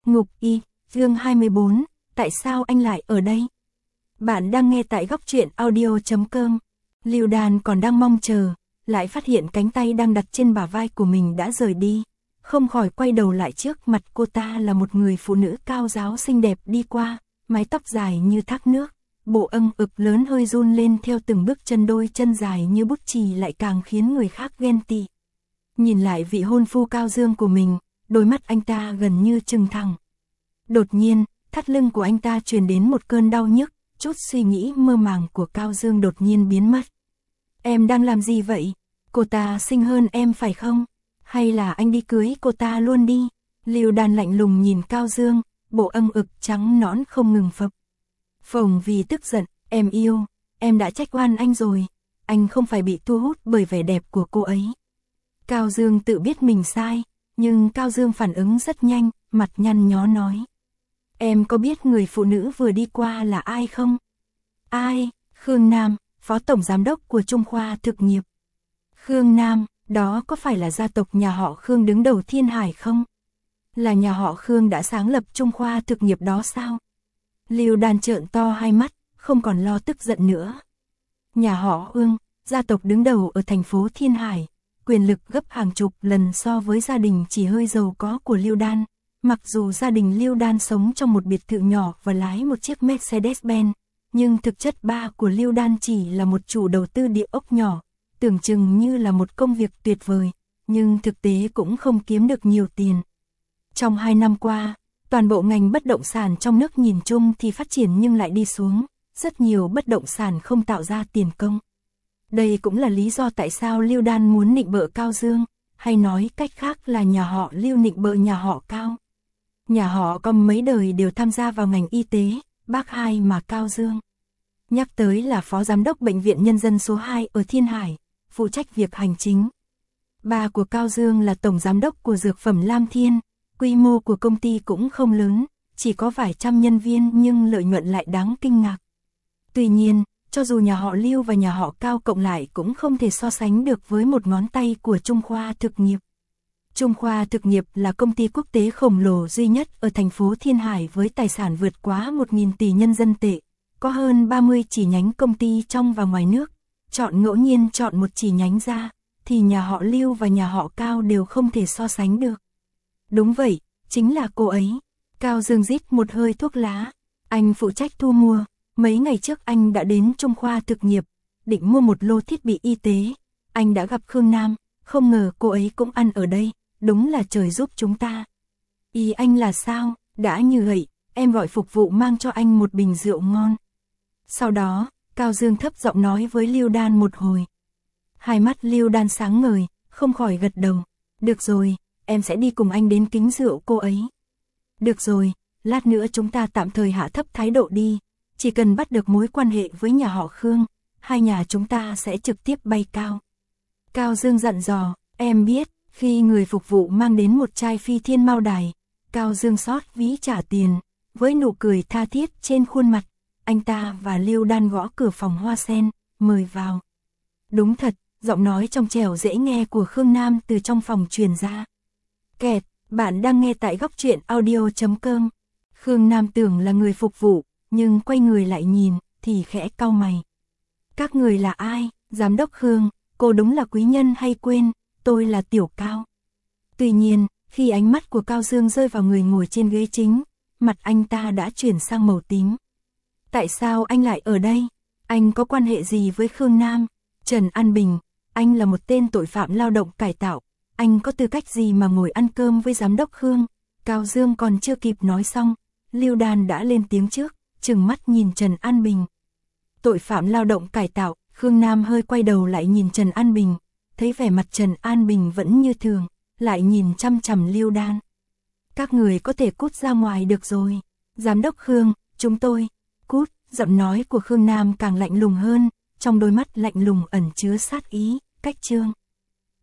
Ngục y, chương 24, tại sao anh lại ở đây? Bạn đang nghe tại góc truyện audio.com. Lưu Đan còn đang mong chờ, lại phát hiện cánh tay đang đặt trên bả vai của mình đã rời đi. Không khỏi quay đầu lại, trước mặt cô ta là một người phụ nữ cao ráo xinh đẹp đi qua, mái tóc dài như thác nước, bộ âng ực lớn hơi run lên theo từng bước chân, đôi chân dài như bút chì lại càng khiến người khác ghen tị. Nhìn lại vị hôn phu Cao Dương của mình, đôi mắt anh ta gần như trừng thẳng. Đột nhiên, thắt lưng của anh ta truyền đến một cơn đau nhức, chút suy nghĩ mơ màng của Cao Dương đột nhiên biến mất. Em đang làm gì vậy? Cô ta xinh hơn em phải không? Hay là anh đi cưới cô ta luôn đi? Lưu Đan lạnh lùng nhìn Cao Dương, bộ âng ực trắng nõn không ngừng phập phồng vì tức giận. Em yêu, em đã trách oan anh rồi. Anh không phải bị thu hút bởi vẻ đẹp của cô ấy. Cao Dương tự biết mình sai, nhưng Cao Dương phản ứng rất nhanh, mặt nhăn nhó nói. Em có biết người phụ nữ vừa đi qua là ai không? Ai? Khương Nam, phó tổng giám đốc của Trung Khoa Thực nghiệp. Khương Nam, đó có phải là gia tộc nhà họ Khương đứng đầu Thiên Hải không? Là nhà họ Khương đã sáng lập Trung Khoa Thực nghiệp đó sao? Lưu Đan trợn to hai mắt, không còn lo tức giận nữa. Nhà họ Ương, gia tộc đứng đầu ở thành phố Thiên Hải, quyền lực gấp hàng chục lần so với gia đình chỉ hơi giàu có của Lưu Đan. Mặc dù gia đình Lưu Đan sống trong một biệt thự nhỏ và lái một chiếc Mercedes-Benz, nhưng thực chất ba của Lưu Đan chỉ là một chủ đầu tư địa ốc nhỏ, tưởng chừng như là một công việc tuyệt vời, nhưng thực tế cũng không kiếm được nhiều tiền. Trong 2 năm qua, toàn bộ ngành bất động sản trong nước nhìn chung thì phát triển nhưng lại đi xuống, rất nhiều bất động sản không tạo ra tiền công. Đây cũng là lý do tại sao Lưu Đan muốn nịnh bợ Cao Dương, hay nói cách khác là nhà họ Lưu nịnh bợ nhà họ Cao. Nhà họ có mấy đời đều tham gia vào ngành y tế, bác hai mà Cao Dương nhắc tới là phó giám đốc bệnh viện nhân dân số 2 ở Thiên Hải, phụ trách việc hành chính. Ba của Cao Dương là tổng giám đốc của dược phẩm Lam Thiên, quy mô của công ty cũng không lớn, chỉ có vài trăm nhân viên nhưng lợi nhuận lại đáng kinh ngạc. Tuy nhiên, cho dù nhà họ Lưu và nhà họ Cao cộng lại cũng không thể so sánh được với một ngón tay của Trung Khoa Thực nghiệp. Trung Khoa Thực nghiệp là công ty quốc tế khổng lồ duy nhất ở thành phố Thiên Hải với tài sản vượt quá 1.000 tỷ nhân dân tệ, có hơn 30 chi nhánh công ty trong và ngoài nước. Chọn ngẫu nhiên chọn một chi nhánh ra, thì nhà họ Lưu và nhà họ Cao đều không thể so sánh được. Đúng vậy, chính là cô ấy. Cao Dương rít một hơi thuốc lá. Anh phụ trách thu mua. Mấy ngày trước anh đã đến Trung Khoa Thực nghiệp, định mua một lô thiết bị y tế. Anh đã gặp Khương Nam, không ngờ cô ấy cũng ăn ở đây. Đúng là trời giúp chúng ta. Ý anh là sao? Đã như vậy, em gọi phục vụ mang cho anh một bình rượu ngon. Sau đó, Cao Dương thấp giọng nói với Lưu Đan một hồi. Hai mắt Lưu Đan sáng ngời, không khỏi gật đầu. Được rồi, em sẽ đi cùng anh đến kính rượu cô ấy. Được rồi, lát nữa chúng ta tạm thời hạ thấp thái độ đi. Chỉ cần bắt được mối quan hệ với nhà họ Khương, hai nhà chúng ta sẽ trực tiếp bay cao. Cao Dương dặn dò, em biết. Khi người phục vụ mang đến một chai Phi Thiên Mao Đài, Cao Dương xót ví trả tiền, với nụ cười tha thiết trên khuôn mặt, anh ta và Lưu Đan gõ cửa phòng Hoa Sen, mời vào. Đúng thật, giọng nói trong trẻo dễ nghe của Khương Nam từ trong phòng truyền ra. Kẹt, bạn đang nghe tại góc truyện audio.com. Khương Nam tưởng là người phục vụ, nhưng quay người lại nhìn, thì khẽ cau mày. Các người là ai? Giám đốc Khương, cô đúng là quý nhân hay quên? Tôi là Tiểu Cao. Tuy nhiên, khi ánh mắt của Cao Dương rơi vào người ngồi trên ghế chính, mặt anh ta đã chuyển sang màu tím. Tại sao anh lại ở đây? Anh có quan hệ gì với Khương Nam? Trần An Bình, anh là một tên tội phạm lao động cải tạo. Anh có tư cách gì mà ngồi ăn cơm với giám đốc Khương? Cao Dương còn chưa kịp nói xong, Lưu Đan đã lên tiếng trước, trừng mắt nhìn Trần An Bình. Tội phạm lao động cải tạo, Khương Nam hơi quay đầu lại nhìn Trần An Bình. Thấy vẻ mặt Trần An Bình vẫn như thường, lại nhìn chăm chằm Lưu Đan. Các người có thể cút ra ngoài được rồi. Giám đốc Khương, chúng tôi. Cút, giọng nói của Khương Nam càng lạnh lùng hơn, trong đôi mắt lạnh lùng ẩn chứa sát ý, cách trương.